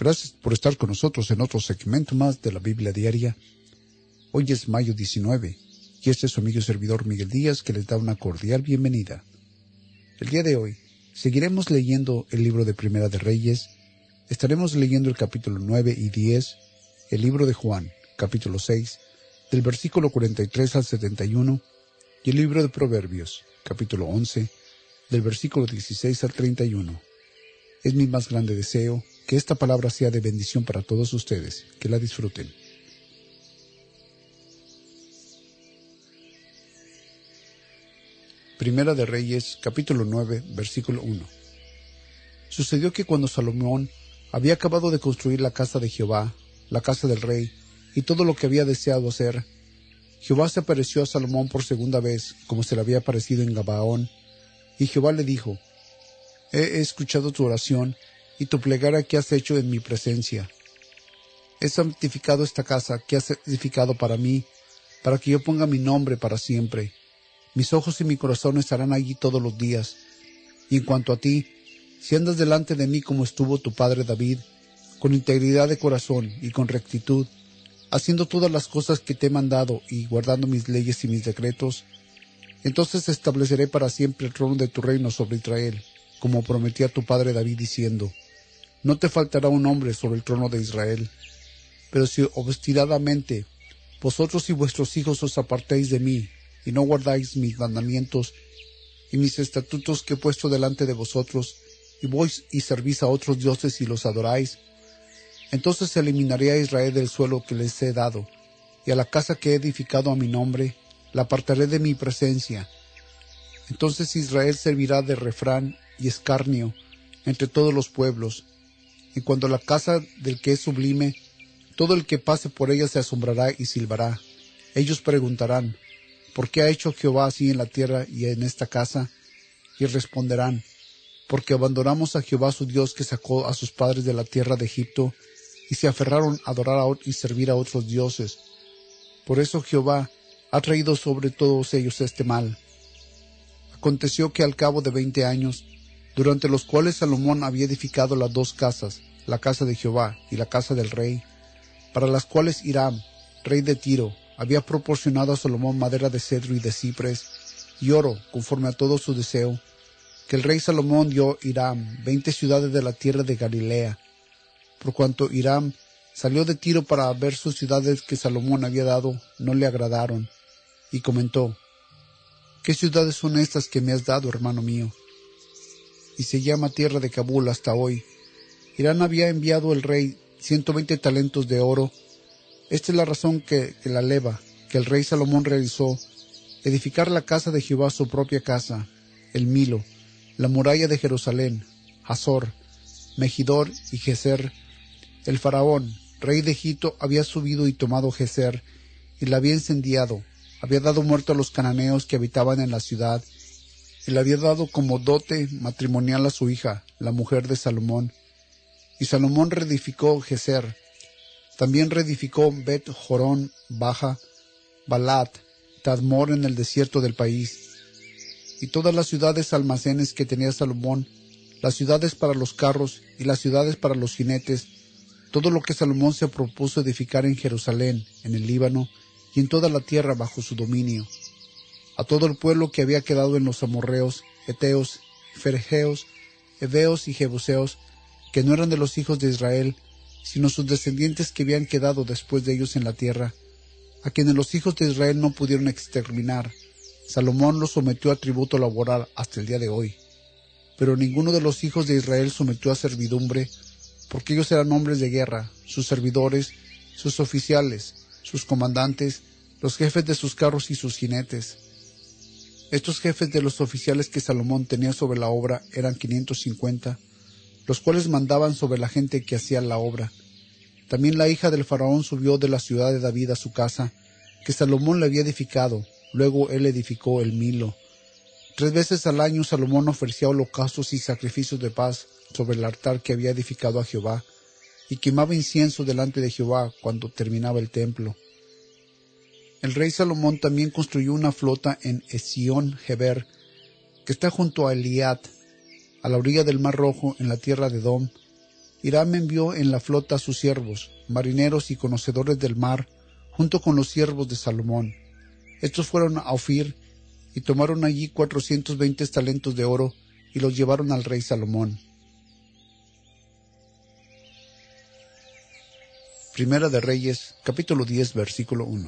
Gracias por estar con nosotros en otro segmento más de la Biblia Diaria. Hoy es mayo 19 y este es su amigo y servidor Miguel Díaz que les da una cordial bienvenida. El día de hoy seguiremos leyendo el libro de Primera de Reyes. Estaremos leyendo el capítulo 9 y 10, el libro de Juan, capítulo 6, del versículo 43 al 71, y el libro de Proverbios, capítulo 11, del versículo 16 al 31. Es mi más grande deseo que esta palabra sea de bendición para todos ustedes, que la disfruten. Primera de Reyes, capítulo 9, versículo 1. Sucedió que cuando Salomón había acabado de construir la casa de Jehová, la casa del rey, y todo lo que había deseado hacer, Jehová se apareció a Salomón por segunda vez, como se le había aparecido en Gabaón, y Jehová le dijo: He escuchado tu oración y tu plegaria que has hecho en mi presencia. He santificado esta casa que has edificado para mí, para que yo ponga mi nombre para siempre. Mis ojos y mi corazón estarán allí todos los días. Y en cuanto a ti, si andas delante de mí como estuvo tu padre David, con integridad de corazón y con rectitud, haciendo todas las cosas que te he mandado y guardando mis leyes y mis decretos, entonces estableceré para siempre el trono de tu reino sobre Israel, como prometí a tu padre David diciendo: No te faltará un hombre sobre el trono de Israel. Pero si obstinadamente vosotros y vuestros hijos os apartéis de mí, y no guardáis mis mandamientos y mis estatutos que he puesto delante de vosotros, y vais y servís a otros dioses y los adoráis, entonces eliminaré a Israel del suelo que les he dado, y a la casa que he edificado a mi nombre, la apartaré de mi presencia. Entonces Israel servirá de refrán y escarnio entre todos los pueblos. Y cuando la casa del que es sublime, todo el que pase por ella se asombrará y silbará. Ellos preguntarán: ¿por qué ha hecho Jehová así en la tierra y en esta casa? Y responderán: porque abandonamos a Jehová su Dios, que sacó a sus padres de la tierra de Egipto, y se aferraron a adorar y servir a otros dioses. Por eso Jehová ha traído sobre todos ellos este mal. Aconteció que al cabo de 20 años, durante los cuales Salomón había edificado las dos casas, la casa de Jehová y la casa del rey, para las cuales Hiram, rey de Tiro, había proporcionado a Salomón madera de cedro y de cipres, y oro, conforme a todo su deseo, que el rey Salomón dio a Hiram 20 ciudades de la tierra de Galilea. Por cuanto Hiram salió de Tiro para ver sus ciudades que Salomón había dado, no le agradaron, y comentó: ¿qué ciudades son estas que me has dado, hermano mío? Y se llama tierra de Kabul hasta hoy. Hiram había enviado el rey 120 talentos de oro. Esta es la razón que la leva, que el rey Salomón realizó: edificar la casa de Jehová, su propia casa, el Milo, la muralla de Jerusalén, Hazor, Megidor y Geser. El faraón, rey de Egipto, había subido y tomado Geser, y la había incendiado. Había dado muerte a los cananeos que habitaban en la ciudad, y le había dado como dote matrimonial a su hija, la mujer de Salomón. Y Salomón reedificó Geser. También reedificó Bet Jorón Baja, Balat, Tadmor en el desierto del país, y todas las ciudades almacenes que tenía Salomón, las ciudades para los carros y las ciudades para los jinetes, todo lo que Salomón se propuso edificar en Jerusalén, en el Líbano, y en toda la tierra bajo su dominio. A todo el pueblo que había quedado en los amorreos, heteos, fergeos, heveos y jebuseos, que no eran de los hijos de Israel, sino sus descendientes que habían quedado después de ellos en la tierra, a quienes los hijos de Israel no pudieron exterminar, Salomón los sometió a tributo laboral hasta el día de hoy. Pero ninguno de los hijos de Israel sometió a servidumbre, porque ellos eran hombres de guerra, sus servidores, sus oficiales, sus comandantes, los jefes de sus carros y sus jinetes. Estos jefes de los oficiales que Salomón tenía sobre la obra eran 550, los cuales mandaban sobre la gente que hacía la obra. También la hija del faraón subió de la ciudad de David a su casa, que Salomón le había edificado. Luego él edificó el Milo. 3 veces al año Salomón ofrecía holocaustos y sacrificios de paz sobre el altar que había edificado a Jehová, y quemaba incienso delante de Jehová cuando terminaba el templo. El rey Salomón también construyó una flota en Esión-Geber, que está junto a Eliat, a la orilla del Mar Rojo, en la tierra de Edom, Hiram envió en la flota a sus siervos, marineros y conocedores del mar, junto con los siervos de Salomón. Estos fueron a Ofir y tomaron allí 420 talentos de oro y los llevaron al rey Salomón. Primera de Reyes, capítulo 10, versículo 1.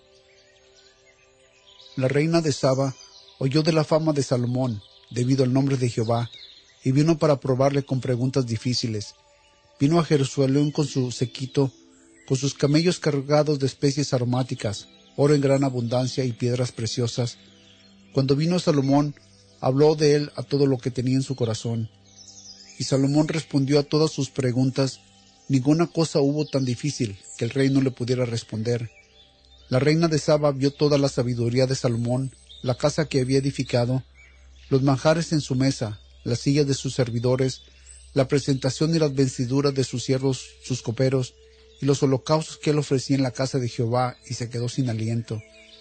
La reina de Saba oyó de la fama de Salomón, debido al nombre de Jehová, y vino para probarle con preguntas difíciles. Vino a Jerusalén con su séquito, con sus camellos cargados de especies aromáticas, oro en gran abundancia y piedras preciosas. Cuando vino Salomón, habló de él a todo lo que tenía en su corazón. Y Salomón respondió a todas sus preguntas. Ninguna cosa hubo tan difícil que el rey no le pudiera responder. La reina de Saba vio toda la sabiduría de Salomón, la casa que había edificado, los manjares en su mesa, las sillas de sus servidores, la presentación y las vestiduras de sus siervos, sus coperos, y los holocaustos que él ofrecía en la casa de Jehová, y se quedó sin aliento.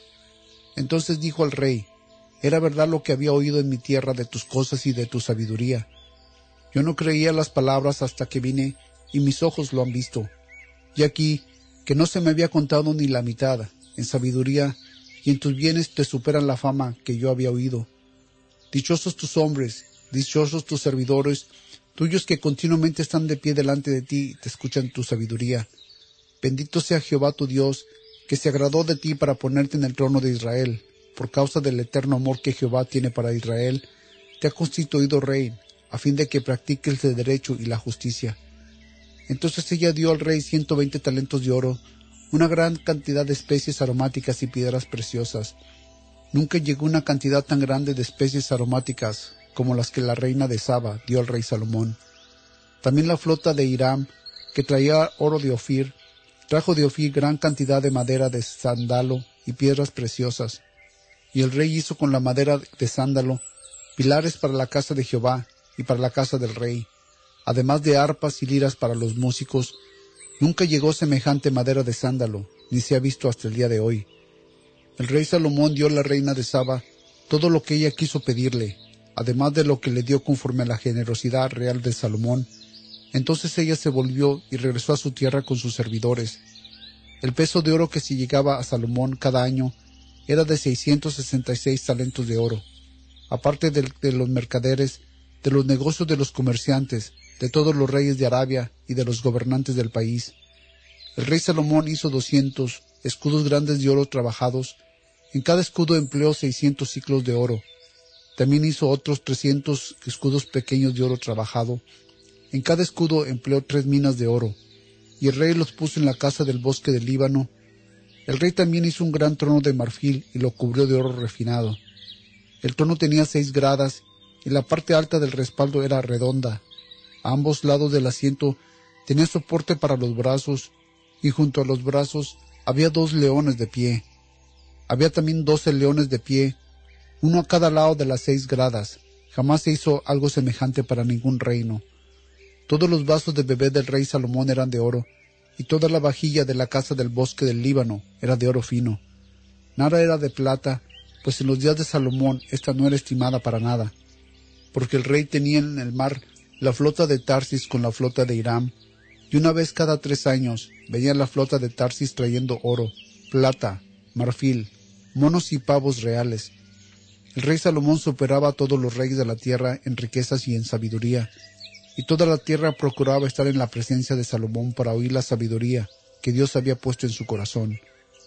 Entonces dijo al rey: Era verdad lo que había oído en mi tierra de tus cosas y de tu sabiduría. Yo no creía las palabras hasta que vine, y mis ojos lo han visto. Y aquí, que no se me había contado ni la mitad, en sabiduría, y en tus bienes te superan la fama que yo había oído. Dichosos tus hombres, dichosos tus servidores, tuyos que continuamente están de pie delante de ti y te escuchan tu sabiduría. Bendito sea Jehová tu Dios, que se agradó de ti para ponerte en el trono de Israel. Por causa del eterno amor que Jehová tiene para Israel, te ha constituido rey, a fin de que practiques el derecho y la justicia. Entonces ella dio al rey 120 talentos de oro, una gran cantidad de especies aromáticas y piedras preciosas. Nunca llegó una cantidad tan grande de especies aromáticas como las que la reina de Saba dio al rey Salomón. También la flota de Hiram, que traía oro de Ofir, trajo de Ofir gran cantidad de madera de sándalo y piedras preciosas. Y el rey hizo con la madera de sándalo pilares para la casa de Jehová y para la casa del rey, además de arpas y liras para los músicos. Nunca llegó semejante madera de sándalo, ni se ha visto hasta el día de hoy. El rey Salomón dio a la reina de Saba todo lo que ella quiso pedirle, además de lo que le dio conforme a la generosidad real de Salomón. Entonces ella se volvió y regresó a su tierra con sus servidores. El peso de oro que se llegaba a Salomón cada año era de 666 talentos de oro, aparte de los mercaderes, de los negocios de los comerciantes, de todos los reyes de Arabia y de los gobernantes del país. El rey Salomón hizo 200 escudos grandes de oro trabajados. En cada escudo empleó 600 siclos de oro. También hizo otros 300 escudos pequeños de oro trabajado. En cada escudo empleó 3 minas de oro, y el rey los puso en la casa del bosque del Líbano. El rey también hizo un gran trono de marfil y lo cubrió de oro refinado. El trono tenía 6 gradas, y la parte alta del respaldo era redonda. A ambos lados del asiento tenía soporte para los brazos, y junto a los brazos había 2 leones de pie. Había también 12 leones de pie, uno a cada lado de las 6 gradas. Jamás se hizo algo semejante para ningún reino. Todos los vasos de bebé del rey Salomón eran de oro, y toda la vajilla de la casa del bosque del Líbano era de oro fino. Nada era de plata, pues en los días de Salomón esta no era estimada para nada, porque el rey tenía en el mar la flota de Tarsis con la flota de Hiram, y una vez cada 3 años venía la flota de Tarsis trayendo oro, plata, marfil, monos y pavos reales. El rey Salomón superaba a todos los reyes de la tierra en riquezas y en sabiduría, y toda la tierra procuraba estar en la presencia de Salomón para oír la sabiduría que Dios había puesto en su corazón.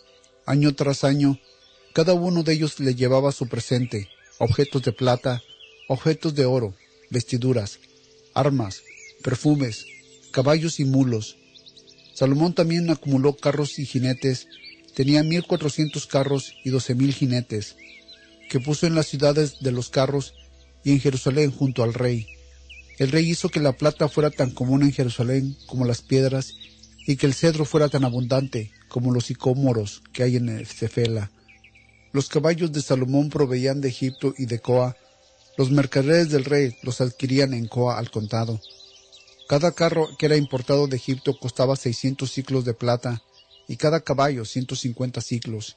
Año tras año, cada uno de ellos le llevaba su presente, objetos de plata, objetos de oro, vestiduras, armas, perfumes, caballos y mulos. Salomón también acumuló carros y jinetes. Tenía 1,400 carros y 12,000 jinetes, que puso en las ciudades de los carros y en Jerusalén junto al rey. El rey hizo que la plata fuera tan común en Jerusalén como las piedras, y que el cedro fuera tan abundante como los sicómoros que hay en Cefela. Los caballos de Salomón proveían de Egipto y de Coa. Los mercaderes del rey los adquirían en Coa al contado. Cada carro que era importado de Egipto costaba 600 siclos de plata, y cada caballo 150 siclos.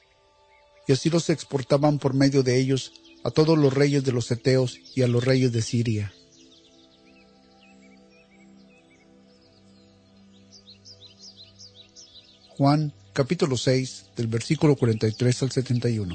Y así los exportaban por medio de ellos a todos los reyes de los heteos y a los reyes de Siria. Juan capítulo 6, del versículo 43 al 71.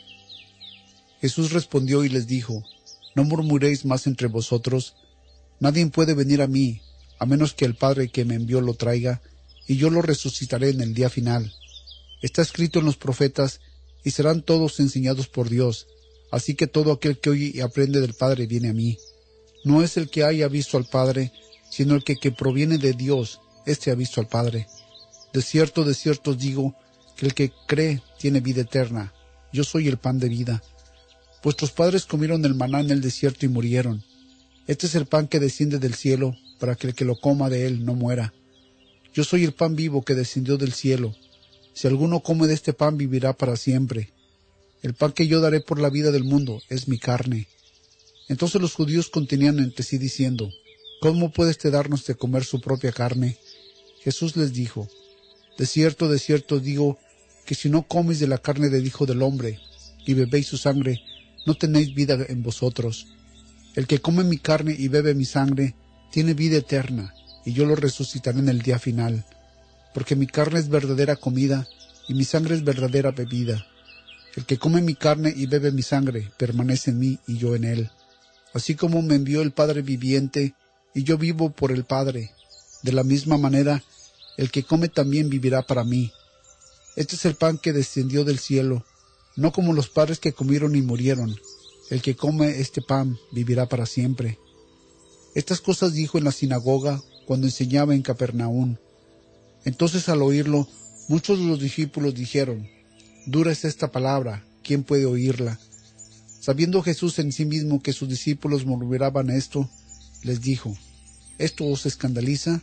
Jesús respondió y les dijo: No murmuréis más entre vosotros. Nadie puede venir a mí, a menos que el Padre que me envió lo traiga, y yo lo resucitaré en el día final. Está escrito en los profetas, y serán todos enseñados por Dios. Así que todo aquel que oye y aprende del Padre viene a mí. No es el que haya visto al Padre, sino el que proviene de Dios, éste ha visto al Padre. De cierto os digo, que el que cree tiene vida eterna. Yo soy el pan de vida. Vuestros padres comieron el maná en el desierto y murieron. Este es el pan que desciende del cielo, para que el que lo coma de él no muera. Yo soy el pan vivo que descendió del cielo. Si alguno come de este pan vivirá para siempre. El pan que yo daré por la vida del mundo es mi carne. Entonces los judíos contenían entre sí diciendo: ¿Cómo puede este darnos de comer su propia carne? Jesús les dijo: De cierto os digo, que si no coméis de la carne del Hijo del Hombre, y bebéis su sangre, no tenéis vida en vosotros. El que come mi carne y bebe mi sangre, tiene vida eterna, y yo lo resucitaré en el día final. Porque mi carne es verdadera comida, y mi sangre es verdadera bebida. El que come mi carne y bebe mi sangre, permanece en mí y yo en él. Así como me envió el Padre viviente, y yo vivo por el Padre, de la misma manera, el que come también vivirá para mí. Este es el pan que descendió del cielo, no como los padres que comieron y murieron. El que come este pan vivirá para siempre. Estas cosas dijo en la sinagoga cuando enseñaba en Capernaum. Entonces al oírlo, muchos de los discípulos dijeron: Dura es esta palabra, ¿quién puede oírla? Sabiendo Jesús en sí mismo que sus discípulos murmuraban esto, les dijo: ¿Esto os escandaliza?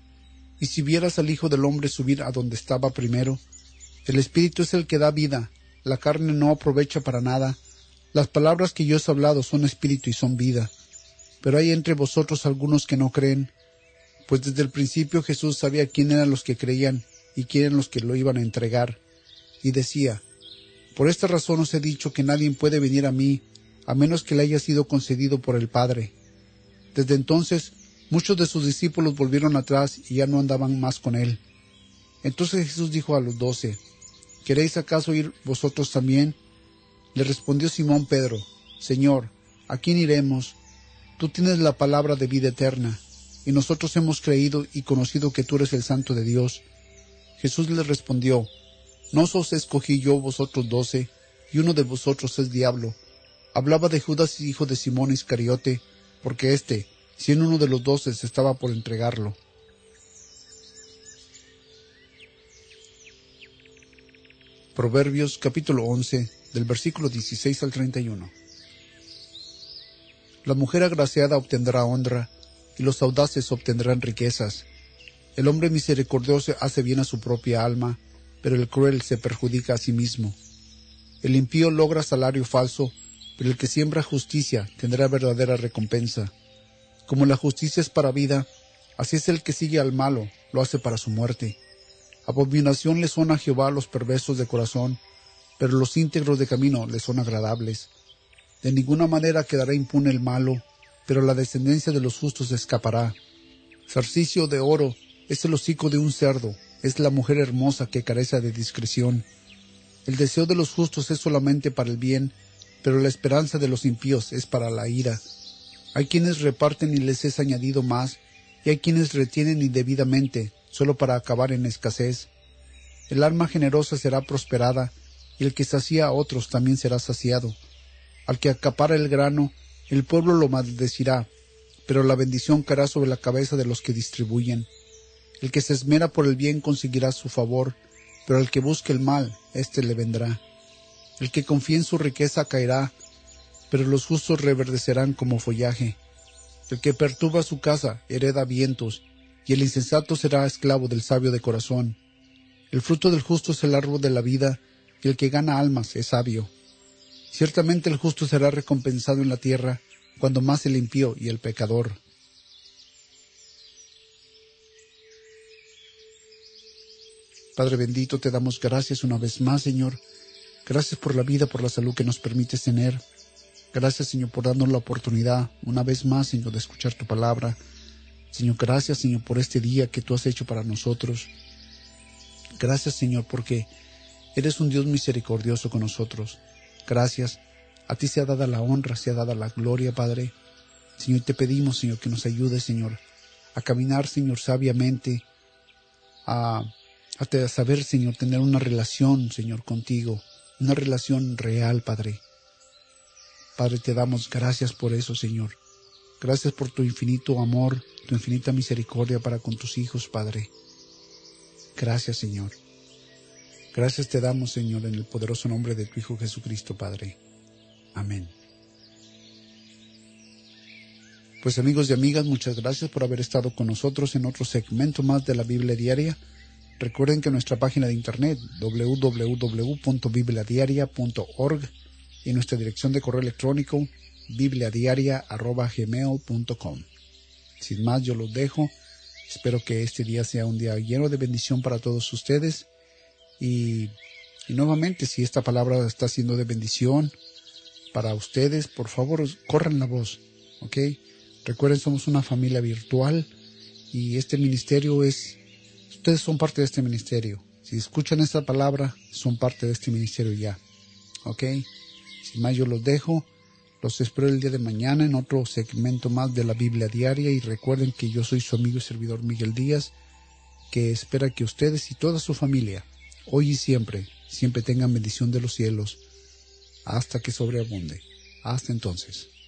Y si vieras al Hijo del Hombre subir a donde estaba primero, el Espíritu es el que da vida, la carne no aprovecha para nada. Las palabras que yo os he hablado son espíritu y son vida. Pero hay entre vosotros algunos que no creen, pues desde el principio Jesús sabía quién eran los que creían y quién eran los que lo iban a entregar. Y decía: Por esta razón os he dicho que nadie puede venir a mí, a menos que le haya sido concedido por el Padre. Desde entonces, muchos de sus discípulos volvieron atrás y ya no andaban más con él. Entonces Jesús dijo a los 12: ¿Queréis acaso ir vosotros también? Le respondió Simón Pedro: Señor, ¿a quién iremos? Tú tienes la palabra de vida eterna, y nosotros hemos creído y conocido que tú eres el Santo de Dios. Jesús le respondió: ¿No os escogí yo vosotros 12, y uno de vosotros es diablo? Hablaba de Judas, hijo de Simón Iscariote, porque éste, siendo uno de los 12, estaba por entregarlo. Proverbios capítulo 11, del versículo 16 al 31. La mujer agraciada obtendrá honra, y los audaces obtendrán riquezas. El hombre misericordioso hace bien a su propia alma, pero el cruel se perjudica a sí mismo. El impío logra salario falso, pero el que siembra justicia tendrá verdadera recompensa. Como la justicia es para vida, así es el que sigue al malo, lo hace para su muerte. Abominación le son a Jehová los perversos de corazón, pero los íntegros de camino le son agradables. De ninguna manera quedará impune el malo, pero la descendencia de los justos escapará. Zarcicio de oro es el hocico de un cerdo, es la mujer hermosa que carece de discreción. El deseo de los justos es solamente para el bien, pero la esperanza de los impíos es para la ira. Hay quienes reparten y les es añadido más, y hay quienes retienen indebidamente, solo para acabar en escasez. El alma generosa será prosperada, y el que sacía a otros también será saciado. Al que acapara el grano, el pueblo lo maldecirá, pero la bendición caerá sobre la cabeza de los que distribuyen. El que se esmera por el bien conseguirá su favor, pero al que busque el mal, éste le vendrá. El que confía en su riqueza caerá, pero los justos reverdecerán como follaje. El que perturba su casa hereda vientos, y el insensato será esclavo del sabio de corazón. El fruto del justo es el árbol de la vida, y el que gana almas es sabio. Ciertamente el justo será recompensado en la tierra, cuando más el impío y el pecador. Padre bendito, te damos gracias una vez más, Señor. Gracias por la vida, por la salud que nos permites tener. Gracias, Señor, por darnos la oportunidad una vez más, Señor, de escuchar tu palabra. Señor, gracias, Señor, por este día que tú has hecho para nosotros. Gracias, Señor, porque eres un Dios misericordioso con nosotros. Gracias. A ti sea dada la honra, sea dada la gloria, Padre. Señor, te pedimos, Señor, que nos ayudes, Señor, a caminar, Señor, sabiamente, a saber, Señor, tener una relación, Señor, contigo, una relación real, Padre. Padre, te damos gracias por eso, Señor. Gracias por tu infinito amor, tu infinita misericordia para con tus hijos, Padre. Gracias, Señor. Gracias te damos, Señor, en el poderoso nombre de tu Hijo Jesucristo, Padre. Amén. Pues amigos y amigas, muchas gracias por haber estado con nosotros en otro segmento más de la Biblia Diaria. Recuerden que nuestra página de internet www.bibliadiaria.org y nuestra dirección de correo electrónico bibliadiaria@gmail.com. Sin más, yo los dejo. Espero que este día sea un día lleno de bendición para todos ustedes. Y nuevamente, si esta palabra está siendo de bendición para ustedes, por favor, corran la voz, ¿ok? Recuerden, somos una familia virtual y este ministerio ustedes son parte de este ministerio. Si escuchan esta palabra, son parte de este ministerio ya, ¿ok? Sin más, yo los dejo. Los espero el día de mañana en otro segmento más de la Biblia Diaria. Y recuerden que yo soy su amigo y servidor Miguel Díaz, que espera que ustedes y toda su familia, hoy y siempre, siempre tengan bendición de los cielos, hasta que sobreabunde. Hasta entonces.